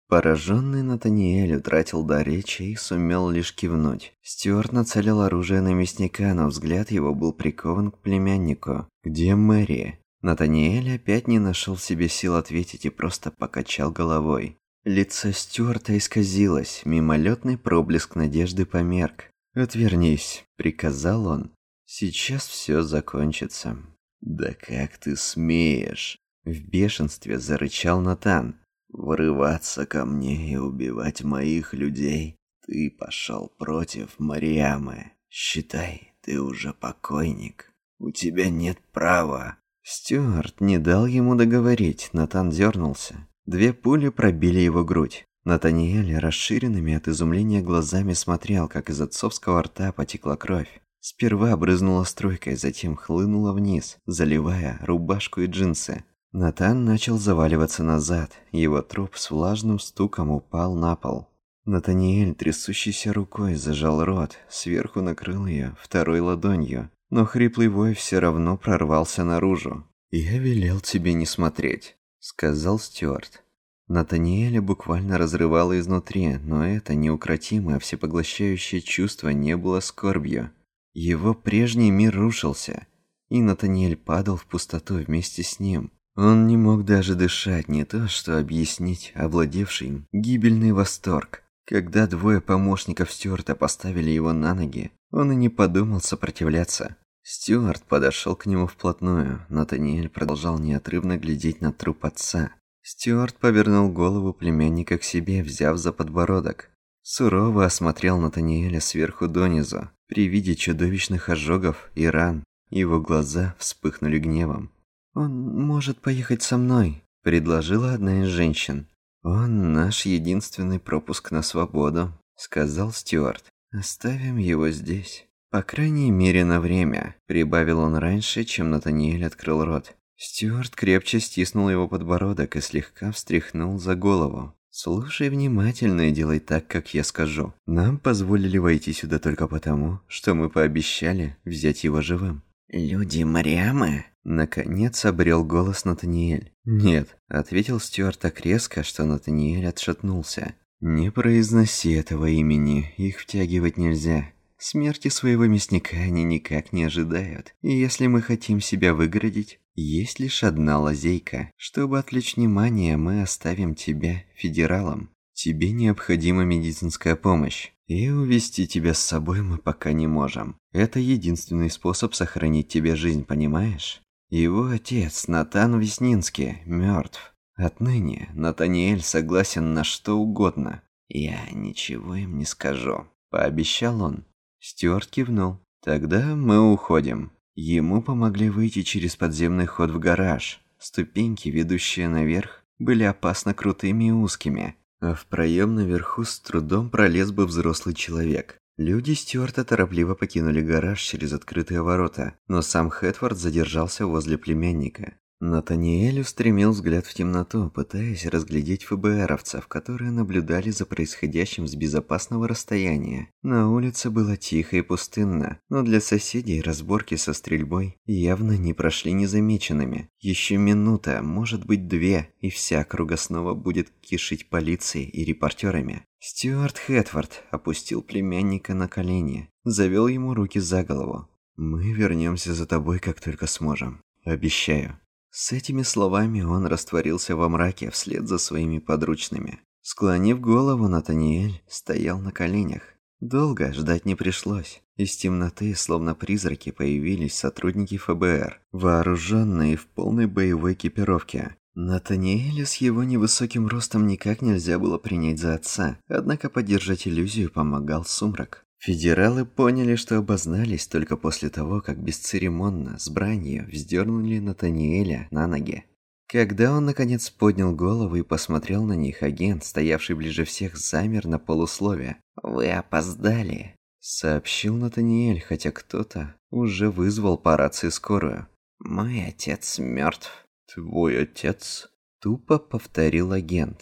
Пораженный Натаниэль утратил дар речи и сумел лишь кивнуть. Стюарт нацелил оружие на мясника, но взгляд его был прикован к племяннику. «Где Мэри?» Натаниэль опять не нашел в себе сил ответить и просто покачал головой. Лицо Стюарта исказилось, мимолетный проблеск надежды померк. «Отвернись», — приказал он. «Сейчас все закончится». «Да как ты смеешь?» — в бешенстве зарычал Натан. «Врываться ко мне и убивать моих людей? Ты пошел против Мариамы. Считай, ты уже покойник. У тебя нет права». Стюарт не дал ему договорить, Натан дернулся. 2 пули пробили его грудь. Натаниэль расширенными от изумления глазами смотрел, как из отцовского рта потекла кровь. Сперва брызнула струйкой, затем хлынула вниз, заливая рубашку и джинсы. Натан начал заваливаться назад, его труп с влажным стуком упал на пол. Натаниэль трясущейся рукой зажал рот, сверху накрыл ее 2-й ладонью, но хриплый вой все равно прорвался наружу. «Я велел тебе не смотреть», — сказал Стюарт. Натаниэля буквально разрывало изнутри, но это неукротимое всепоглощающее чувство не было скорбью. Его прежний мир рушился, и Натаниэль падал в пустоту вместе с ним. Он не мог даже дышать, не то что объяснить овладевший им гибельный восторг. Когда 2 помощников Стюарта поставили его на ноги, он и не подумал сопротивляться. Стюарт подошел к нему вплотную, Натаниэль продолжал неотрывно глядеть на труп отца. Стюарт повернул голову племянника к себе, взяв за подбородок. Сурово осмотрел Натаниэля сверху донизу. При виде чудовищных ожогов и ран его глаза вспыхнули гневом. «Он может поехать со мной», — предложила одна из женщин. «Он наш единственный пропуск на свободу», — сказал Стюарт. «Оставим его здесь. По крайней мере на время», — прибавил он раньше, чем Натаниэль открыл рот. Стюарт крепче стиснул его подбородок и слегка встряхнул за голову. «Слушай внимательно и делай так, как я скажу. Нам позволили войти сюда только потому, что мы пообещали взять его живым». «Люди Мариамы?» Наконец обрел голос Натаниэль. «Нет», — ответил Стюарт так резко, что Натаниэль отшатнулся. «Не произноси этого имени, их втягивать нельзя. Смерти своего мясника они никак не ожидают. И если мы хотим себя выгородить, есть лишь одна лазейка. Чтобы отвлечь внимание, мы оставим тебя федералом. Тебе необходима медицинская помощь. И увезти тебя с собой мы пока не можем. Это единственный способ сохранить тебе жизнь, понимаешь? Его отец, Натан Веснинский, мертв. Отныне Натаниэль согласен на что угодно. Я ничего им не скажу», — пообещал он. Стюарт кивнул. «Тогда мы уходим». Ему помогли выйти через подземный ход в гараж. Ступеньки, ведущие наверх, были опасно крутыми и узкими, а в проем наверху с трудом пролез бы взрослый человек. Люди Стюарта торопливо покинули гараж через открытые ворота, но сам Хэтфорд задержался возле племянника. Натаниэль устремил взгляд в темноту, пытаясь разглядеть ФБРовцев, которые наблюдали за происходящим с безопасного расстояния. На улице было тихо и пустынно, но для соседей разборки со стрельбой явно не прошли незамеченными. Еще минута, может быть 2, и вся округа снова будет кишить полицией и репортерами. Стюарт Хэтфорд опустил племянника на колени, завел ему руки за голову. «Мы вернемся за тобой, как только сможем. Обещаю». С этими словами он растворился во мраке вслед за своими подручными. Склонив голову, Натаниэль стоял на коленях. Долго ждать не пришлось. Из темноты, словно призраки, появились сотрудники ФБР, вооруженные в полной боевой экипировке. Натаниэля с его невысоким ростом никак нельзя было принять за отца, однако поддержать иллюзию помогал сумрак. Федералы поняли, что обознались только после того, как бесцеремонно, с бранью, вздернули Натаниэля на ноги. Когда он наконец поднял голову и посмотрел на них, агент, стоявший ближе всех, замер на полуслове. «Вы опоздали», — сообщил Натаниэль, хотя кто-то уже вызвал по рации скорую. «Мой отец мертв». «Твой отец?» — тупо повторил агент.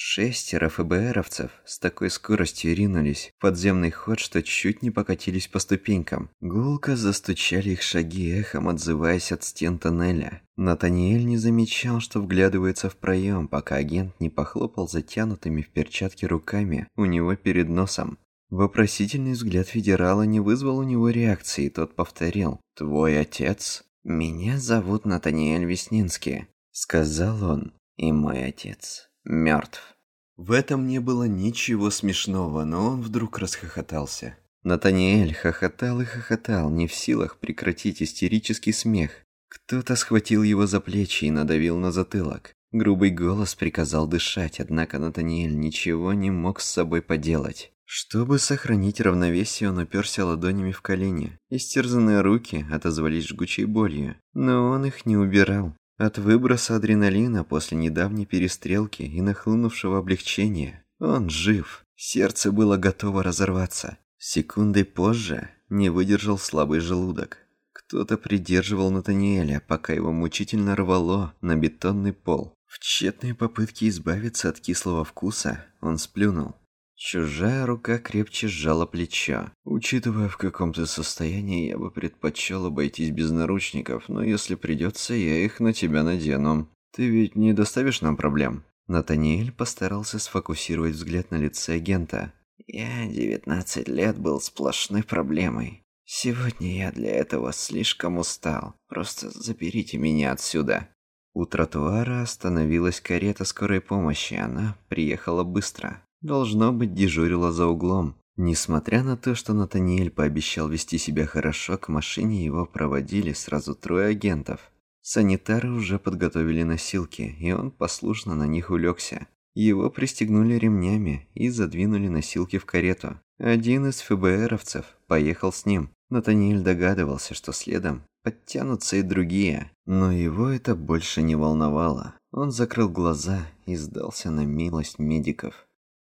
6 ФБРовцев с такой скоростью ринулись в подземный ход, что чуть не покатились по ступенькам. Гулко застучали их шаги, эхом отзываясь от стен тоннеля. Натаниэль не замечал, что вглядывается в проем, пока агент не похлопал затянутыми в перчатки руками у него перед носом. Вопросительный взгляд федерала не вызвал у него реакции, тот повторил: «Твой отец?» «Меня зовут Натаниэль Веснинский», — сказал он, — «и мой отец мертв». В этом не было ничего смешного, но он вдруг расхохотался. Натаниэль хохотал и хохотал, не в силах прекратить истерический смех. Кто-то схватил его за плечи и надавил на затылок. Грубый голос приказал дышать, однако Натаниэль ничего не мог с собой поделать. Чтобы сохранить равновесие, он уперся ладонями в колени. Истерзанные руки отозвались жгучей болью, но он их не убирал. От выброса адреналина после недавней перестрелки и нахлынувшего облегчения он жив. Сердце было готово разорваться. Секундой позже не выдержал слабый желудок. Кто-то придерживал Натаниэля, пока его мучительно рвало на бетонный пол. В тщетной попытке избавиться от кислого вкуса он сплюнул. Чужая рука крепче сжала плечо. «Учитывая, в каком ты состоянии, я бы предпочел обойтись без наручников, но если придется, я их на тебя надену. Ты ведь не доставишь нам проблем?» Натаниэль постарался сфокусировать взгляд на лице агента. «Я 19 лет был сплошной проблемой. Сегодня я для этого слишком устал. Просто заберите меня отсюда». У тротуара остановилась карета скорой помощи, она приехала быстро. Должно быть, дежурила за углом. Несмотря на то, что Натаниэль пообещал вести себя хорошо, к машине его проводили сразу 3 агентов. Санитары уже подготовили носилки, и он послушно на них улегся. Его пристегнули ремнями и задвинули носилки в карету. Один из ФБРовцев поехал с ним. Натаниэль догадывался, что следом подтянутся и другие, но его это больше не волновало. Он закрыл глаза и сдался на милость медиков.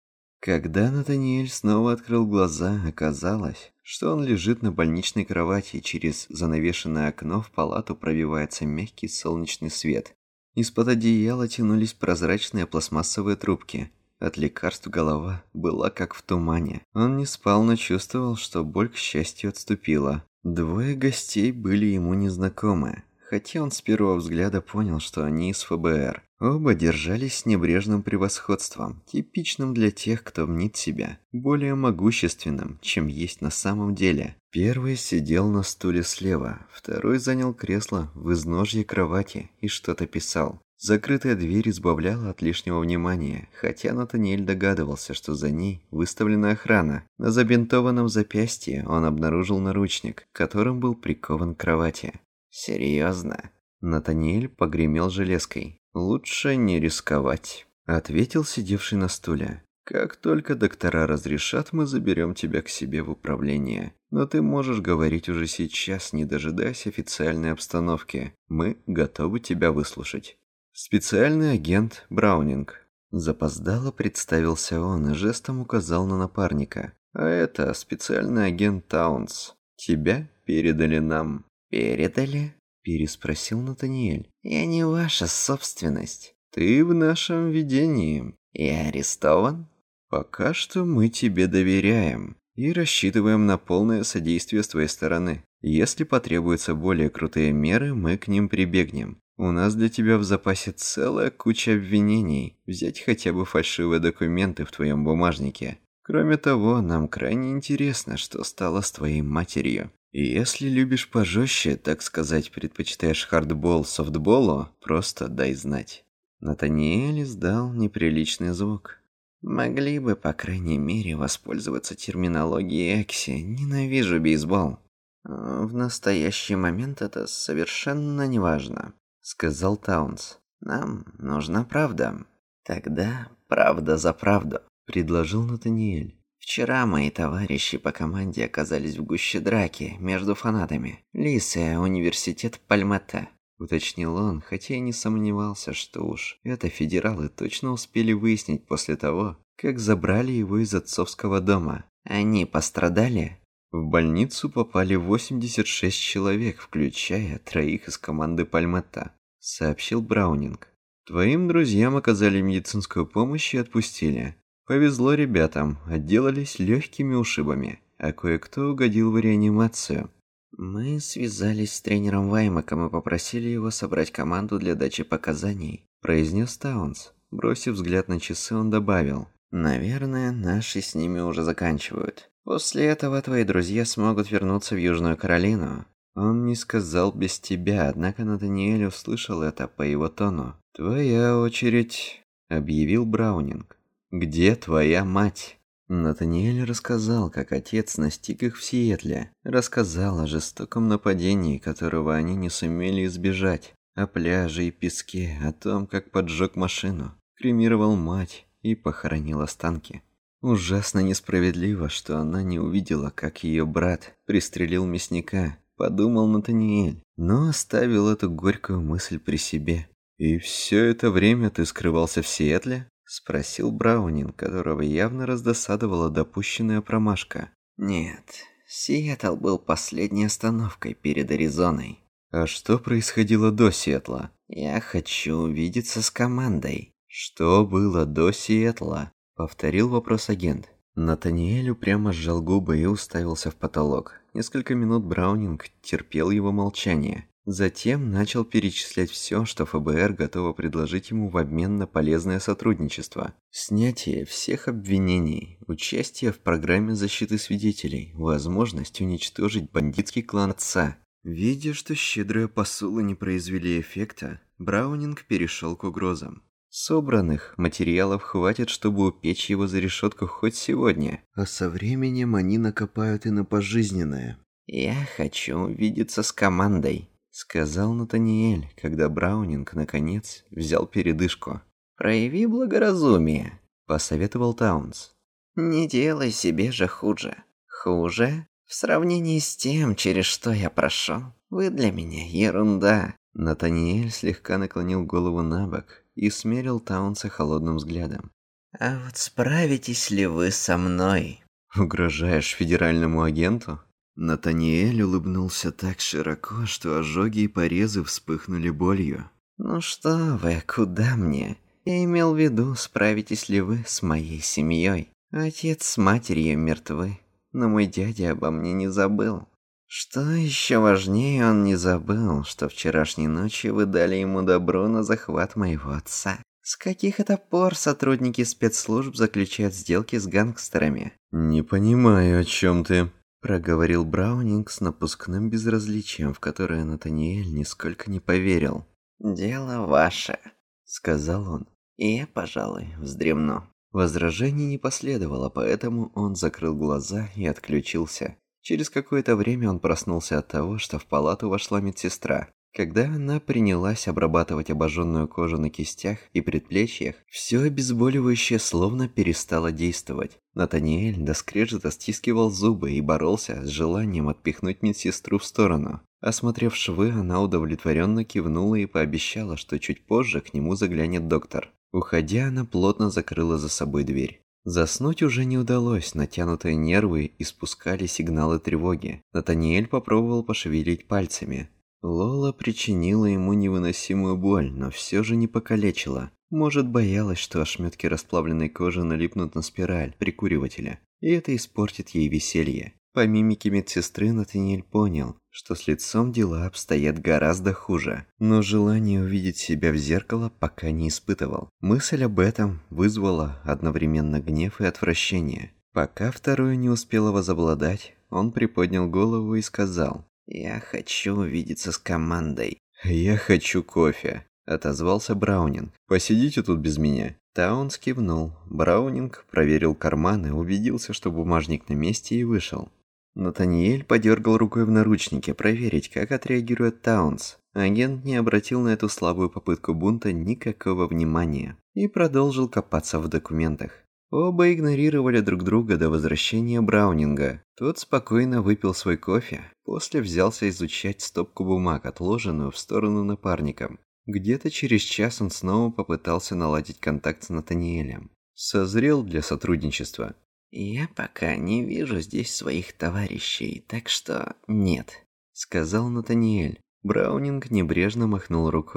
Когда Натаниэль снова открыл глаза, оказалось, что он лежит на больничной кровати, и через занавешенное окно в палату пробивается мягкий солнечный свет. Из-под одеяла тянулись прозрачные пластмассовые трубки. От лекарств голова была как в тумане. Он не спал, но чувствовал, что боль, к счастью, отступила. 2 гостей были ему незнакомы, хотя он с первого взгляда понял, что они из ФБР. Оба держались с небрежным превосходством, типичным для тех, кто мнит себя более могущественным, чем есть на самом деле. Первый сидел на стуле слева, второй занял кресло в изножье кровати и что-то писал. Закрытая дверь избавляла от лишнего внимания, хотя Натаниэль догадывался, что за ней выставлена охрана. На забинтованном запястье он обнаружил наручник, которым был прикован к кровати. «Серьезно?» Натаниэль погремел железкой. «Лучше не рисковать», — ответил сидевший на стуле. «Как только доктора разрешат, мы заберем тебя к себе в управление. Но ты можешь говорить уже сейчас, не дожидаясь официальной обстановки. Мы готовы тебя выслушать». «Специальный агент Браунинг». Запоздало представился он и жестом указал на напарника. «А это специальный агент Таунс. Тебя передали нам». «Передали?» – переспросил Натаниэль. «Я не ваша собственность». «Ты в нашем видении». «Я арестован?» «Пока что мы тебе доверяем и рассчитываем на полное содействие с твоей стороны. Если потребуются более крутые меры, мы к ним прибегнем. У нас для тебя в запасе целая куча обвинений. Взять хотя бы фальшивые документы в твоем бумажнике. Кроме того, нам крайне интересно, что стало с твоей матерью. И если любишь пожестче, так сказать, предпочитаешь хардбол софтболу, просто дай знать». Натаниэль издал неприличный звук. «Могли бы, по крайней мере, воспользоваться терминологией Экси. Ненавижу бейсбол». «В настоящий момент это совершенно неважно», — сказал Таунс. «Нам нужна правда». «Тогда правда за правду», — предложил Натаниэль. «Вчера мои товарищи по команде оказались в гуще драки между фанатами. Лисия, университет Пальметте», — уточнил он, хотя и не сомневался, что уж это федералы точно успели выяснить после того, как забрали его из отцовского дома. «Они пострадали?» В больницу попали 86 человек, включая 3 из команды Пальметта, сообщил Браунинг. Твоим друзьям оказали медицинскую помощь и отпустили. Повезло ребятам, отделались легкими ушибами, а кое-кто угодил в реанимацию. Мы связались с тренером Ваймаком и попросили его собрать команду для дачи показаний, произнес Таунс. Бросив взгляд на часы, он добавил: наверное, наши с ними уже заканчивают. После этого твои друзья смогут вернуться в Южную Каролину. Он не сказал без тебя, однако Натаниэль услышал это по его тону. «Твоя очередь», — объявил Браунинг. «Где твоя мать?» Натаниэль рассказал, как отец настиг их в Сиэтле. Рассказал о жестоком нападении, которого они не сумели избежать. О пляже и песке, о том, как поджег машину, кремировал мать и похоронил останки. Ужасно несправедливо, что она не увидела, как ее брат пристрелил мясника, подумал Натаниэль, но оставил эту горькую мысль при себе. «И все это время ты скрывался в Сиэтле?» – спросил Браунинг, которого явно раздосадовала допущенная промашка. «Нет, Сиэтл был последней остановкой перед Аризоной». «А что происходило до Сиэтла?» «Я хочу увидеться с командой». «Что было до Сиэтла?» – повторил вопрос агент. Натаниэль упрямо сжал губы и уставился в потолок. Несколько минут Браунинг терпел его молчание. Затем начал перечислять все, что ФБР готово предложить ему в обмен на полезное сотрудничество. Снятие всех обвинений, участие в программе защиты свидетелей, возможность уничтожить бандитский клан отца. Видя, что щедрые посулы не произвели эффекта, Браунинг перешел к угрозам. Собранных материалов хватит, чтобы упечь его за решетку хоть сегодня, а со временем они накопают и на пожизненное. «Я хочу увидеться с командой», — сказал Натаниэль, когда Браунинг, наконец, взял передышку. «Прояви благоразумие», — посоветовал Таунс. «Не делай себе же хуже. Хуже? В сравнении с тем, через что я прошел, вы для меня ерунда». Натаниэль слегка наклонил голову набок и смерил Таунса холодным взглядом. «А вот справитесь ли вы со мной?» «Угрожаешь федеральному агенту?» Натаниэль улыбнулся так широко, что ожоги и порезы вспыхнули болью. «Ну что вы, куда мне? Я имел в виду, справитесь ли вы с моей семьей. Отец с матерью мертвы, но мой дядя обо мне не забыл. Что еще важнее, он не забыл, что вчерашней ночью вы дали ему добро на захват моего отца. С каких это пор сотрудники спецслужб заключают сделки с гангстерами?» «Не понимаю, о чем ты», — проговорил Браунинг с напускным безразличием, в которое Натаниэль нисколько не поверил. «Дело ваше», — сказал он, — «и я, пожалуй, вздремну». Возражений не последовало, поэтому он закрыл глаза и отключился. Через какое-то время он проснулся от того, что в палату вошла медсестра. Когда она принялась обрабатывать обожженную кожу на кистях и предплечьях, все обезболивающее словно перестало действовать. Натаниэль до скрежета стискивал зубы и боролся с желанием отпихнуть медсестру в сторону. Осмотрев швы, она удовлетворенно кивнула и пообещала, что чуть позже к нему заглянет доктор. Уходя, она плотно закрыла за собой дверь. Заснуть уже не удалось, натянутые нервы испускали сигналы тревоги. Натаниэль попробовал пошевелить пальцами. Лола причинила ему невыносимую боль, но все же не покалечила. Может, боялась, что ошметки расплавленной кожи налипнут на спираль прикуривателя, и это испортит ей веселье. По мимике медсестры Натаниэль понял, что с лицом дела обстоят гораздо хуже, но желание увидеть себя в зеркало пока не испытывал. Мысль об этом вызвала одновременно гнев и отвращение. Пока второе не успело возобладать, он приподнял голову и сказал: «Я хочу увидеться с командой». «Я хочу кофе», — отозвался Браунинг. «Посидите тут без меня». Таунс кивнул. Браунинг проверил карманы, убедился, что бумажник на месте, и вышел. Натаниэль подергал рукой в наручнике, проверить, как отреагирует Таунс. Агент не обратил на эту слабую попытку бунта никакого внимания и продолжил копаться в документах. Оба игнорировали друг друга до возвращения Браунинга. Тот спокойно выпил свой кофе, после взялся изучать стопку бумаг, отложенную в сторону напарником. Где-то через час он снова попытался наладить контакт с Натаниэлем. Созрел для сотрудничества. «Я пока не вижу здесь своих товарищей, так что нет», — сказал Натаниэль. Браунинг небрежно махнул рукой.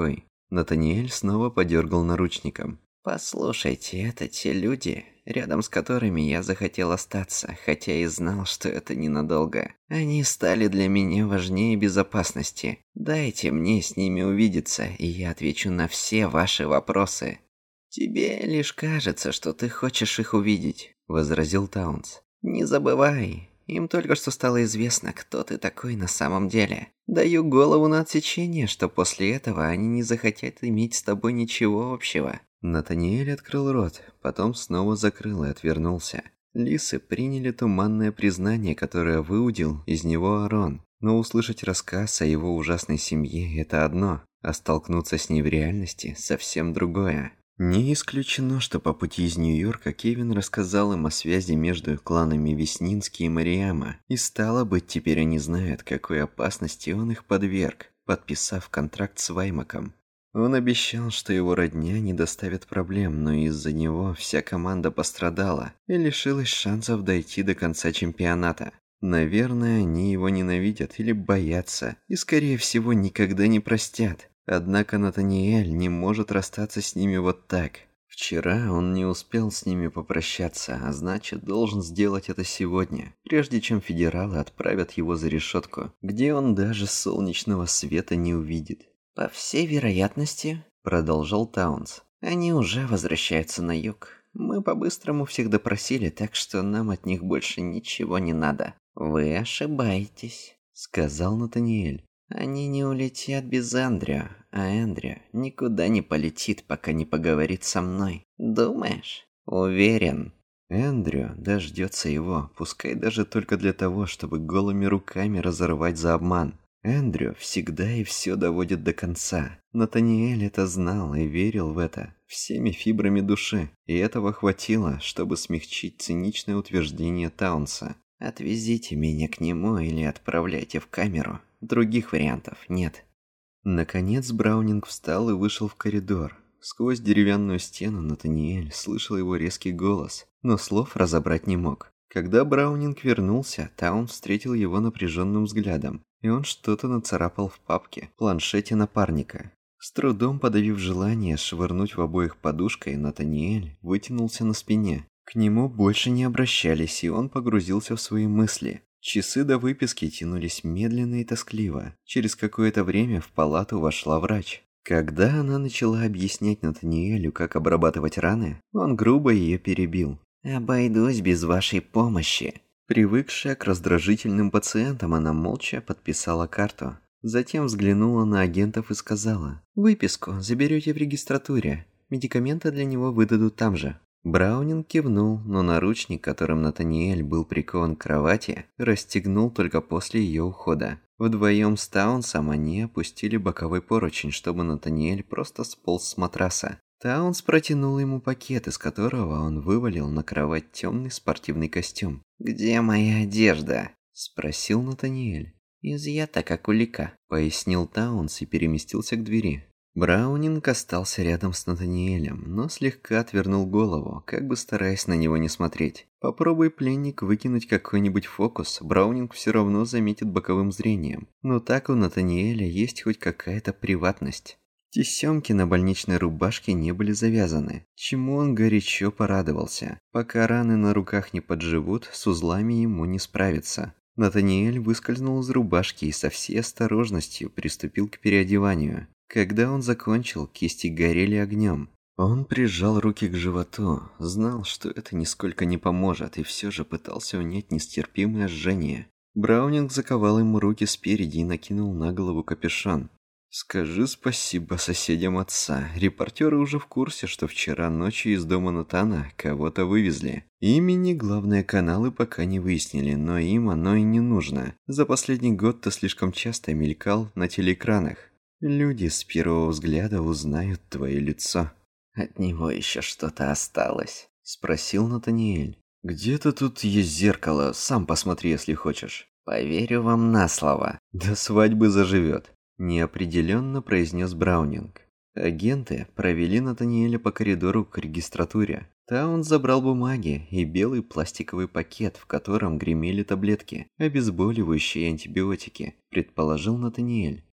Натаниэль снова подергал наручником. «Послушайте, это те люди, рядом с которыми я захотел остаться, хотя и знал, что это ненадолго. Они стали для меня важнее безопасности. Дайте мне с ними увидеться, и я отвечу на все ваши вопросы». «Тебе лишь кажется, что ты хочешь их увидеть», — возразил Таунс. «Не забывай, им только что стало известно, кто ты такой на самом деле. Даю голову на отсечение, что после этого они не захотят иметь с тобой ничего общего». Натаниэль открыл рот, потом снова закрыл и отвернулся. Лисы приняли туманное признание, которое выудил из него Арон. Но услышать рассказ о его ужасной семье – это одно, а столкнуться с ней в реальности – совсем другое. Не исключено, что по пути из Нью-Йорка Кевин рассказал им о связи между кланами Веснинский и Марияма, и стало быть, теперь они знают, какой опасности он их подверг, подписав контракт с Ваймаком. Он обещал, что его родня не доставит проблем, но из-за него вся команда пострадала и лишилась шансов дойти до конца чемпионата. Наверное, они его ненавидят или боятся, и скорее всего никогда не простят. Однако Натаниэль не может расстаться с ними вот так. Вчера он не успел с ними попрощаться, а значит, должен сделать это сегодня, прежде чем федералы отправят его за решетку, где он даже солнечного света не увидит. «По всей вероятности», — продолжал Таунс, — «они уже возвращаются на юг. Мы по-быстрому всех допросили, так что нам от них больше ничего не надо». «Вы ошибаетесь», — сказал Натаниэль. «Они не улетят без Эндрю, а Эндрю никуда не полетит, пока не поговорит со мной. Думаешь?» «Уверен». Эндрю дождется его, пускай даже только для того, чтобы голыми руками разорвать за обман. Эндрю всегда и все доводит до конца. Натаниэль это знал и верил в это всеми фибрами души, и этого хватило, чтобы смягчить циничное утверждение Таунса. «Отвезите меня к нему или отправляйте в камеру. Других вариантов нет». Наконец Браунинг встал и вышел в коридор. Сквозь деревянную стену Натаниэль слышал его резкий голос, но слов разобрать не мог. Когда Браунинг вернулся, Таун встретил его напряженным взглядом, и он что-то нацарапал в папке, планшете напарника. С трудом подавив желание швырнуть в обоих подушкой, Натаниэль вытянулся на спине. К нему больше не обращались, и он погрузился в свои мысли. Часы до выписки тянулись медленно и тоскливо. Через какое-то время в палату вошла врач. Когда она начала объяснять Натаниэлю, как обрабатывать раны, он грубо ее перебил. «Обойдусь без вашей помощи». Привыкшая к раздражительным пациентам, она молча подписала карту. Затем взглянула на агентов и сказала: «Выписку заберете в регистратуре. Медикаменты для него выдадут там же». Браунинг кивнул, но наручник, которым Натаниэль был прикован к кровати, расстегнул только после ее ухода. Вдвоем с Таунсом они опустили боковой поручень, чтобы Натаниэль просто сполз с матраса. Таунс протянул ему пакет, из которого он вывалил на кровать темный спортивный костюм. «Где моя одежда?» – спросил Натаниэль. «Изъята как улика», – пояснил Таунс и переместился к двери. Браунинг остался рядом с Натаниэлем, но слегка отвернул голову, как бы стараясь на него не смотреть. Попробуй пленник выкинуть какой-нибудь фокус, Браунинг все равно заметит боковым зрением. Но так у Натаниэля есть хоть какая-то приватность. Тесемки на больничной рубашке не были завязаны, чему он горячо порадовался. Пока раны на руках не подживут, с узлами ему не справиться. Натаниэль выскользнул из рубашки и со всей осторожностью приступил к переодеванию. Когда он закончил, кисти горели огнем. Он прижал руки к животу, знал, что это нисколько не поможет, и все же пытался унять нестерпимое жжение. Браунинг заковал ему руки спереди и накинул на голову капюшон. «Скажи спасибо соседям отца. Репортеры уже в курсе, что вчера ночью из дома Натана кого-то вывезли. Имени главные каналы пока не выяснили, но им оно и не нужно. За последний год ты слишком часто мелькал на телеэкранах. Люди с первого взгляда узнают твое лицо». «От него еще что-то осталось?» – спросил Натаниэль. «Где-то тут есть зеркало, сам посмотри, если хочешь». «Поверю вам на слово». «До свадьбы заживет», – неопределенно произнес Браунинг. Агенты провели Натаниэля по коридору к регистратуре. Таун забрал бумаги и белый пластиковый пакет, в котором гремели таблетки, обезболивающие и антибиотики, предположил Натаниэль.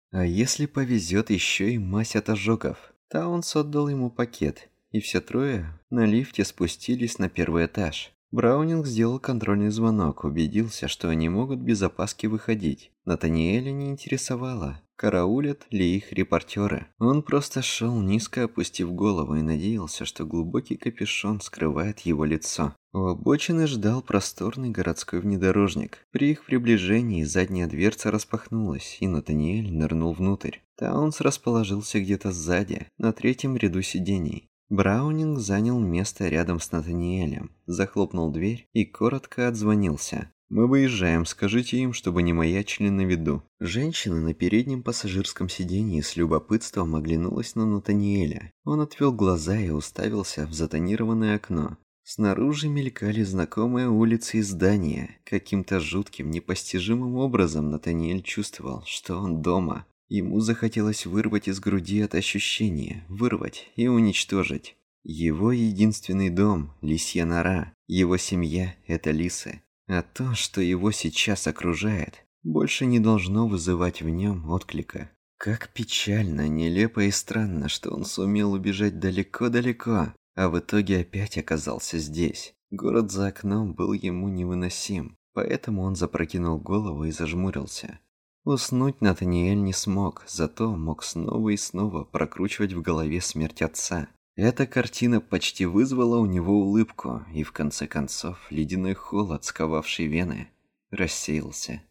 А если повезет, еще и мазь от ожогов. Таунс отдал ему пакет, и все трое на лифте спустились на первый этаж. Браунинг сделал контрольный звонок, убедился, что они могут без опаски выходить. Натаниэля не интересовало, караулят ли их репортеры. Он просто шел, низко опустив голову, и надеялся, что глубокий капюшон скрывает его лицо. У обочины ждал просторный городской внедорожник. При их приближении задняя дверца распахнулась, и Натаниэль нырнул внутрь. Таунс расположился где-то сзади, на третьем ряду сидений. Браунинг занял место рядом с Натаниэлем, захлопнул дверь и коротко отзвонился. «Мы выезжаем, скажите им, чтобы не маячили на виду». Женщина на переднем пассажирском сиденье с любопытством оглянулась на Натаниэля. Он отвел глаза и уставился в затонированное окно. Снаружи мелькали знакомые улицы и здания. Каким-то жутким, непостижимым образом Натаниэль чувствовал, что он дома. Ему захотелось вырвать из груди это ощущение, вырвать и уничтожить. Его единственный дом – лисья нора, его семья – это лисы. А то, что его сейчас окружает, больше не должно вызывать в нем отклика. Как печально, нелепо и странно, что он сумел убежать далеко-далеко, а в итоге опять оказался здесь. Город за окном был ему невыносим, поэтому он запрокинул голову и зажмурился. Уснуть Натаниэль не смог, зато мог снова и снова прокручивать в голове смерть отца. Эта картина почти вызвала у него улыбку, и в конце концов ледяной холод, сковавший вены, рассеялся.